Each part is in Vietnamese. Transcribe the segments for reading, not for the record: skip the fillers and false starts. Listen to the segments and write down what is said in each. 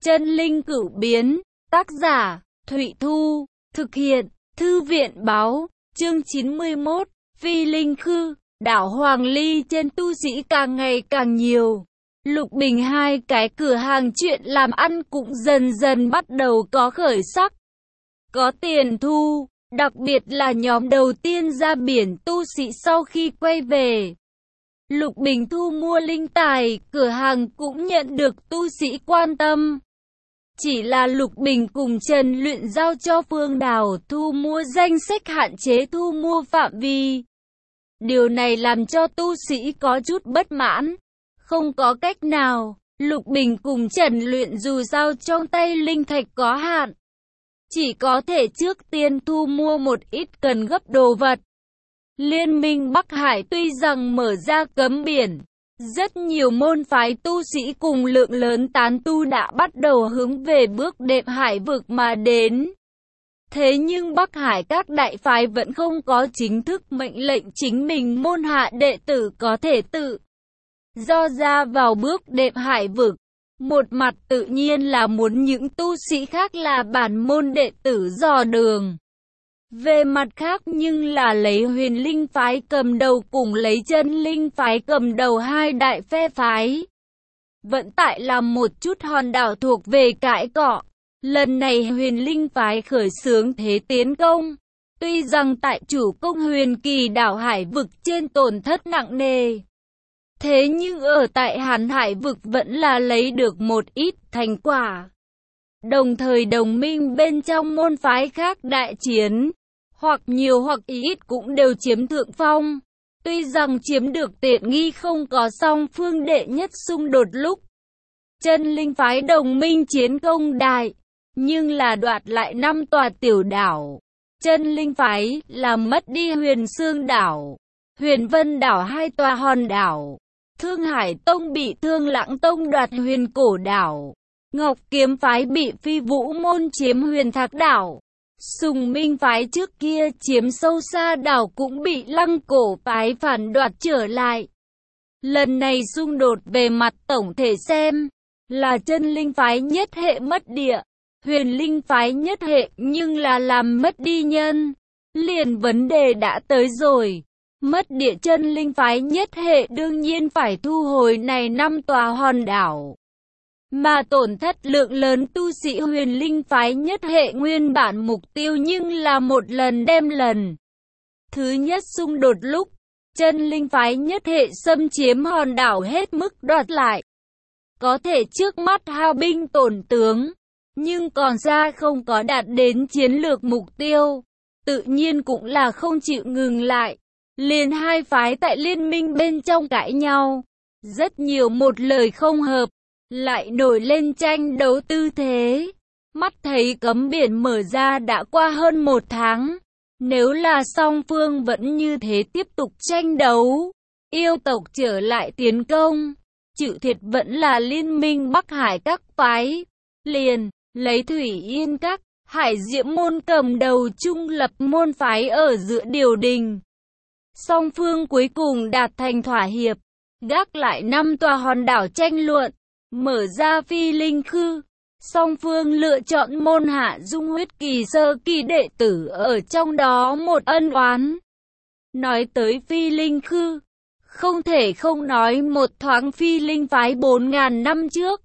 Chân linh cửu biến, tác giả, Thụy Thu, thực hiện, Thư viện báo, chương 91, Phi Linh Khư, đảo Hoàng Ly trên tu sĩ càng ngày càng nhiều. Lục Bình hai cái cửa hàng chuyện làm ăn cũng dần dần bắt đầu có khởi sắc. Có tiền thu, đặc biệt là nhóm đầu tiên ra biển tu sĩ sau khi quay về. Lục Bình thu mua linh tài, cửa hàng cũng nhận được tu sĩ quan tâm. Chỉ là Lục Bình cùng Trần Luyện giao cho Phương Đào thu mua danh sách hạn chế thu mua phạm vi. Điều này làm cho tu sĩ có chút bất mãn. Không có cách nào, Lục Bình cùng Trần Luyện dù sao trong tay linh thạch có hạn. Chỉ có thể trước tiên thu mua một ít cần gấp đồ vật. Liên minh Bắc Hải tuy rằng mở ra cấm biển, rất nhiều môn phái tu sĩ cùng lượng lớn tán tu đã bắt đầu hướng về bước đệm hải vực mà đến. Thế nhưng Bắc Hải các đại phái vẫn không có chính thức mệnh lệnh chính mình môn hạ đệ tử có thể tự do ra vào bước đệm hải vực. Một mặt tự nhiên là muốn những tu sĩ khác là bản môn đệ tử dò đường. Về mặt khác nhưng là lấy Huyền Linh phái cầm đầu cùng lấy Chân Linh phái cầm đầu hai đại phe phái. Vẫn tại là một chút hòn đảo thuộc về cãi cọ. Lần này Huyền Linh phái khởi xướng thế tiến công. Tuy rằng tại chủ công Huyền Kỳ đảo hải vực trên tổn thất nặng nề. Thế nhưng ở tại Hàn Hải vực vẫn là lấy được một ít thành quả. Đồng thời đồng minh bên trong môn phái khác đại chiến, hoặc nhiều hoặc ít cũng đều chiếm thượng phong. Tuy rằng chiếm được tiện nghi không có song phương đệ nhất xung đột lúc Chân Linh phái đồng minh chiến công đại, nhưng là đoạt lại 5 tòa tiểu đảo. Chân Linh phái là mất đi Huyền Xương đảo, Huyền Vân đảo 2 tòa hòn đảo. Thương Hải Tông bị Thương Lãng Tông đoạt Huyền Cổ đảo. Ngọc Kiếm phái bị Phi Vũ môn chiếm Huyền Thác đảo. Sùng Minh phái trước kia chiếm Sâu Sa đảo cũng bị Lăng Cổ phái phản đoạt trở lại. Lần này xung đột về mặt tổng thể xem là Chân Linh phái nhất hệ mất địa, Huyền Linh phái nhất hệ nhưng là làm mất đi nhân. Liền vấn đề đã tới rồi. Mất địa Chân Linh phái nhất hệ đương nhiên phải thu hồi này 5 tòa hòn đảo. Mà tổn thất lượng lớn tu sĩ Huyền Linh phái nhất hệ nguyên bản mục tiêu nhưng là một lần đem lần thứ nhất xung đột lúc Chân Linh phái nhất hệ xâm chiếm hòn đảo hết mức đoạt lại. Có thể trước mắt hao binh tổn tướng, nhưng còn xa không có đạt đến chiến lược mục tiêu, tự nhiên cũng là không chịu ngừng lại. Liền hai phái tại liên minh bên trong cãi nhau, rất nhiều một lời không hợp, lại nổi lên tranh đấu tư thế. Mắt thấy cấm biển mở ra đã qua hơn 1 tháng, nếu là song phương vẫn như thế tiếp tục tranh đấu, yêu tộc trở lại tiến công, chịu thiệt vẫn là liên minh Bắc Hải các phái. Liền, lấy Thủy Yên các, Hải Diễm môn cầm đầu trung lập môn phái ở giữa điều đình. Song phương cuối cùng đạt thành thỏa hiệp, gác lại 5 tòa hòn đảo tranh luận, mở ra Phi Linh Khư. Song phương lựa chọn môn hạ dung huyết kỳ sơ kỳ đệ tử ở trong đó một ân oán. Nói tới Phi Linh Khư, không thể không nói một thoáng Phi Linh phái 4.000 năm trước.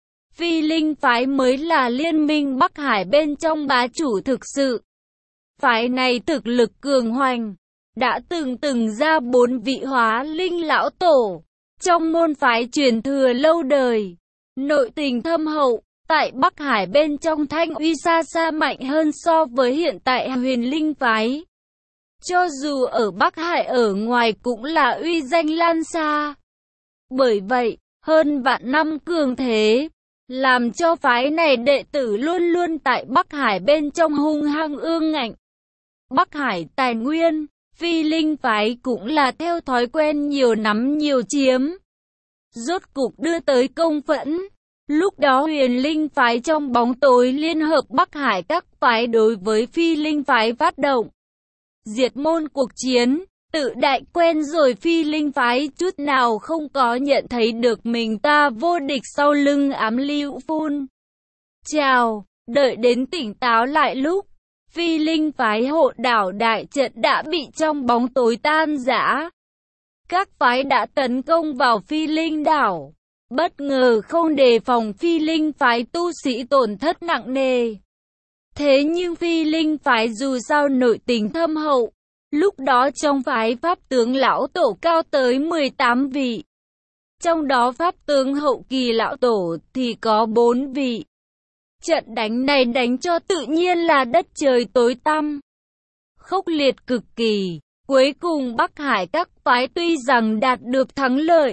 Phi Linh phái mới là liên minh Bắc Hải bên trong bá chủ thực sự. Phái này thực lực cường hoành, đã từng ra 4 vị hóa linh lão tổ, trong môn phái truyền thừa lâu đời, nội tình thâm hậu, tại Bắc Hải bên trong thanh uy xa xa mạnh hơn so với hiện tại Huyền Linh phái. Cho dù ở Bắc Hải ở ngoài cũng là uy danh lan xa. Bởi vậy, hơn vạn năm cường thế, làm cho phái này đệ tử luôn luôn tại Bắc Hải bên trong hung hăng ương ngạnh. Bắc Hải tài nguyên, Phi Linh phái cũng là theo thói quen nhiều nắm nhiều chiếm. Rốt cục đưa tới công phẫn. Lúc đó Huyền Linh phái trong bóng tối liên hợp Bắc Hải các phái đối với Phi Linh phái phát động diệt môn cuộc chiến, tự đại quen rồi Phi Linh phái chút nào không có nhận thấy được mình ta vô địch sau lưng ám lưu phun. Chào, đợi đến tỉnh táo lại lúc, Phi Linh phái hộ đảo đại trận đã bị trong bóng tối tan rã. Các phái đã tấn công vào Phi Linh đảo, bất ngờ không đề phòng Phi Linh phái tu sĩ tổn thất nặng nề. Thế nhưng Phi Linh phái dù sao nội tình thâm hậu, lúc đó trong phái pháp tướng lão tổ cao tới 18 vị. Trong đó pháp tướng hậu kỳ lão tổ thì có 4 vị. Trận đánh này đánh cho tự nhiên là đất trời tối tăm, khốc liệt cực kỳ. Cuối cùng Bắc Hải các phái tuy rằng đạt được thắng lợi,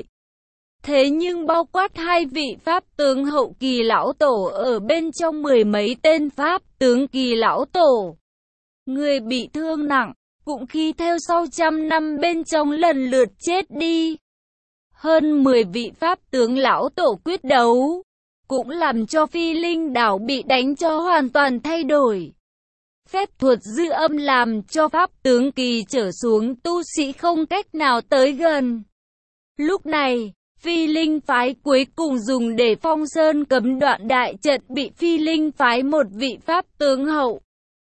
thế nhưng bao quát 2 vị pháp tướng hậu kỳ lão tổ ở bên trong 10 mấy tên pháp tướng kỳ lão tổ. Người bị thương nặng, cũng khi theo sau trăm năm bên trong lần lượt chết đi. Hơn 10 vị pháp tướng lão tổ quyết đấu, cũng làm cho Phi Linh đảo bị đánh cho hoàn toàn thay đổi. Phép thuật dư âm làm cho pháp tướng kỳ trở xuống tu sĩ không cách nào tới gần. Lúc này, Phi Linh phái cuối cùng dùng để phong sơn cấm đoạn đại trận bị Phi Linh phái một vị pháp tướng hậu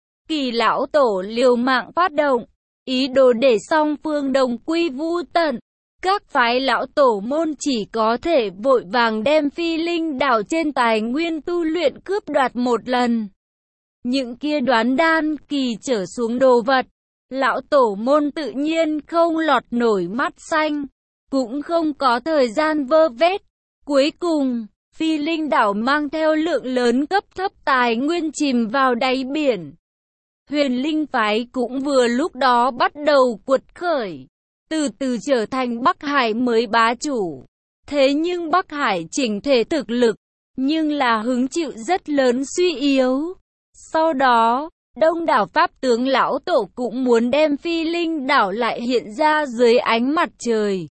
kỳ lão tổ liều mạng phát động, ý đồ để song phương đồng quy vu tận. Các phái lão tổ môn chỉ có thể vội vàng đem Phi Linh đảo trên tài nguyên tu luyện cướp đoạt một lần. Những kia đoán đan kỳ trở xuống đồ vật, lão tổ môn tự nhiên không lọt nổi mắt xanh, cũng không có thời gian vơ vét. Cuối cùng, Phi Linh đảo mang theo lượng lớn cấp thấp tài nguyên chìm vào đáy biển. Huyền Linh phái cũng vừa lúc đó bắt đầu cuột khởi, từ từ trở thành Bắc Hải mới bá chủ. Thế nhưng Bắc Hải chỉnh thể thực lực, nhưng là hứng chịu rất lớn suy yếu. Sau đó, đông đảo pháp tướng lão tổ cũng muốn đem Phi Linh đảo lại hiện ra dưới ánh mặt trời.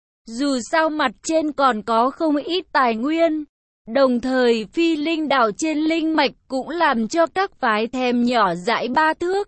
Dù sao mặt trên còn có không ít tài nguyên, đồng thời Phi Linh đảo trên linh mạch cũng làm cho các phái thèm nhỏ dãi ba thước.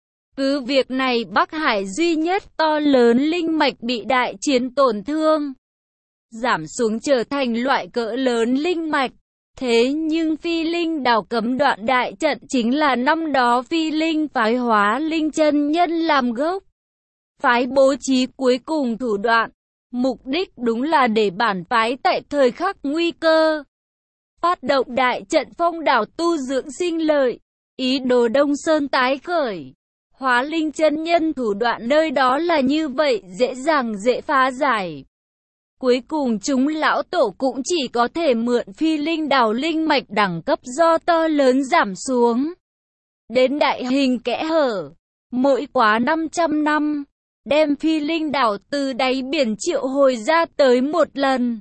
Cứ việc này Bắc Hải duy nhất to lớn linh mạch bị đại chiến tổn thương, giảm xuống trở thành loại cỡ lớn linh mạch. Thế nhưng Phi Linh đảo cấm đoạn đại trận chính là năm đó Phi Linh phái hóa linh chân nhân làm gốc. Phái bố trí cuối cùng thủ đoạn, mục đích đúng là để bản phái tại thời khắc nguy cơ phát động đại trận phong đảo tu dưỡng sinh lợi, ý đồ Đông Sơn tái khởi. Hóa linh chân nhân thủ đoạn nơi đó là như vậy, dễ dàng dễ phá giải. Cuối cùng chúng lão tổ cũng chỉ có thể mượn Phi Linh đảo linh mạch đẳng cấp do to lớn giảm xuống đến đại hình kẽ hở, mỗi quá 500 năm, đem Phi Linh đảo từ đáy biển triệu hồi ra tới một lần.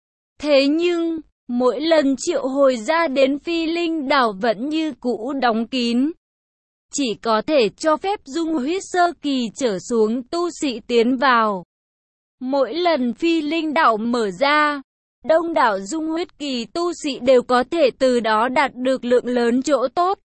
Thế nhưng, mỗi lần triệu hồi ra đến Phi Linh đảo vẫn như cũ đóng kín, chỉ có thể cho phép dung huyết sơ kỳ trở xuống tu sĩ tiến vào. Mỗi lần Phi Linh đảo mở ra, đông đảo dung huyết kỳ tu sĩ đều có thể từ đó đạt được lượng lớn chỗ tốt.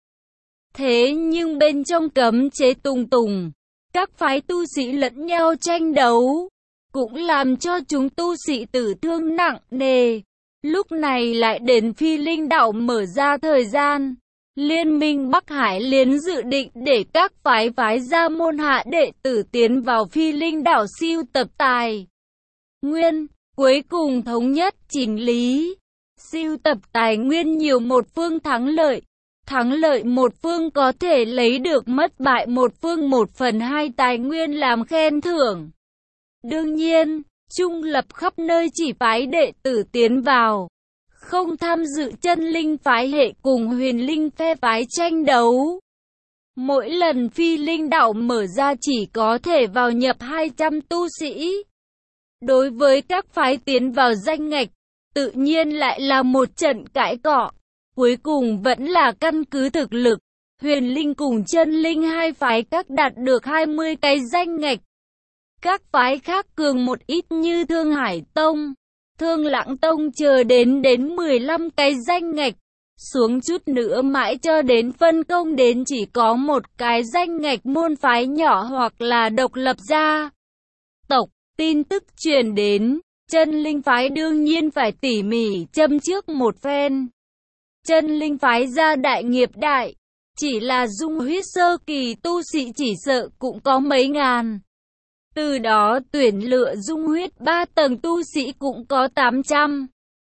Thế nhưng bên trong cấm chế tùng tùng, các phái tu sĩ lẫn nhau tranh đấu, cũng làm cho chúng tu sĩ tử thương nặng nề. Lúc này lại đến Phi Linh đảo mở ra thời gian, Liên minh Bắc Hải liền dự định để các phái ra môn hạ đệ tử tiến vào Phi Linh đảo siêu tập tài nguyên, cuối cùng thống nhất chỉnh lý, siêu tập tài nguyên nhiều một phương thắng lợi. Thắng lợi một phương có thể lấy được mất bại một phương 1/2 tài nguyên làm khen thưởng. Đương nhiên, trung lập khắp nơi chỉ phái đệ tử tiến vào, không tham dự chân linh phái hệ cùng huyền linh phe phái tranh đấu. Mỗi lần Phi Linh đảo mở ra chỉ có thể vào nhập 200 tu sĩ. Đối với các phái tiến vào danh ngạch, tự nhiên lại là một trận cãi cọ. Cuối cùng vẫn là căn cứ thực lực, huyền linh cùng chân linh hai phái các đạt được 20 cái danh ngạch. Các phái khác cường một ít như Thương Hải Tông, Thương Lãng Tông chờ đến 15 cái danh ngạch. Xuống chút nữa mãi cho đến phân công đến chỉ có một cái danh ngạch môn phái nhỏ hoặc là độc lập gia tộc. Tin tức truyền đến, chân linh phái đương nhiên phải tỉ mỉ châm trước một phen. chân linh phái gia đại nghiệp đại. Chỉ là dung huyết sơ kỳ tu sĩ chỉ sợ cũng có mấy ngàn. Từ đó tuyển lựa dung huyết 3 tầng tu sĩ cũng có 800,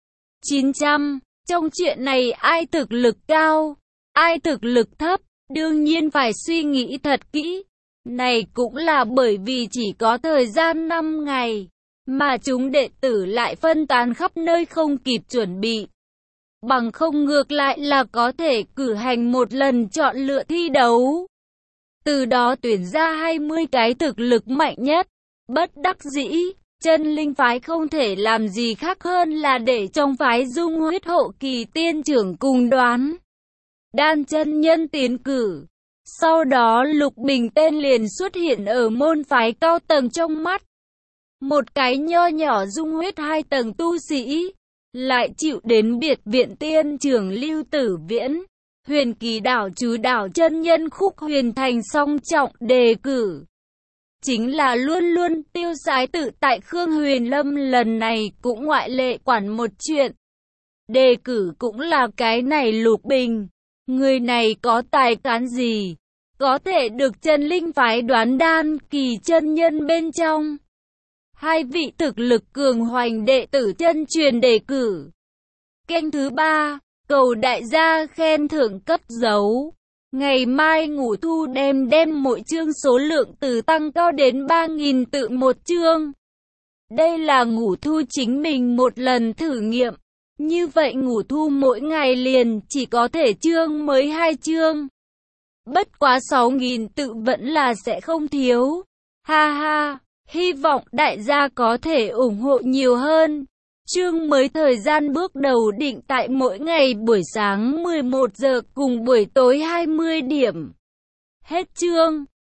900. Trong chuyện này ai thực lực cao, ai thực lực thấp, đương nhiên phải suy nghĩ thật kỹ. Này cũng là bởi vì chỉ có thời gian 5 ngày, mà chúng đệ tử lại phân tán khắp nơi không kịp chuẩn bị. Bằng không ngược lại là có thể cử hành một lần chọn lựa thi đấu. Từ đó tuyển ra 20 cái thực lực mạnh nhất. Bất đắc dĩ, chân linh phái không thể làm gì khác hơn là để trong phái dung huyết hộ kỳ tiên trưởng cùng đoán đan chân nhân tiến cử. Sau đó Lục Bình tên liền xuất hiện ở môn phái cao tầng trong mắt. Một cái nho nhỏ dung huyết 2 tầng tu sĩ, lại chịu đến biệt viện tiên trưởng Lưu Tử Viễn, Huyền Kỳ đảo chú đảo chân nhân Khúc Huyền Thành song trọng đề cử. Chính là luôn luôn tiêu sái tự tại Khương Huyền Lâm lần này cũng ngoại lệ quản một chuyện. Đề cử cũng là cái này Lục Bình. Người này có tài cán gì? Có thể được chân linh phái đoán đan kỳ chân nhân bên trong. 2 vị thực lực cường hoành đệ tử chân truyền đề cử. Kênh thứ 3, cầu đại gia khen thưởng cấp dấu. Ngày mai Ngũ Thu đem mỗi chương số lượng từ tăng cao đến 3.000 tự một chương. Đây là Ngũ Thu chính mình một lần thử nghiệm. Như vậy Ngũ Thu mỗi ngày liền chỉ có thể chương mới 2 chương. Bất quá 6.000 tự vẫn là sẽ không thiếu. Ha ha, hy vọng đại gia có thể ủng hộ nhiều hơn. Chương mới thời gian bước đầu định tại mỗi ngày buổi sáng 11 giờ cùng buổi tối 20 điểm. Hết chương.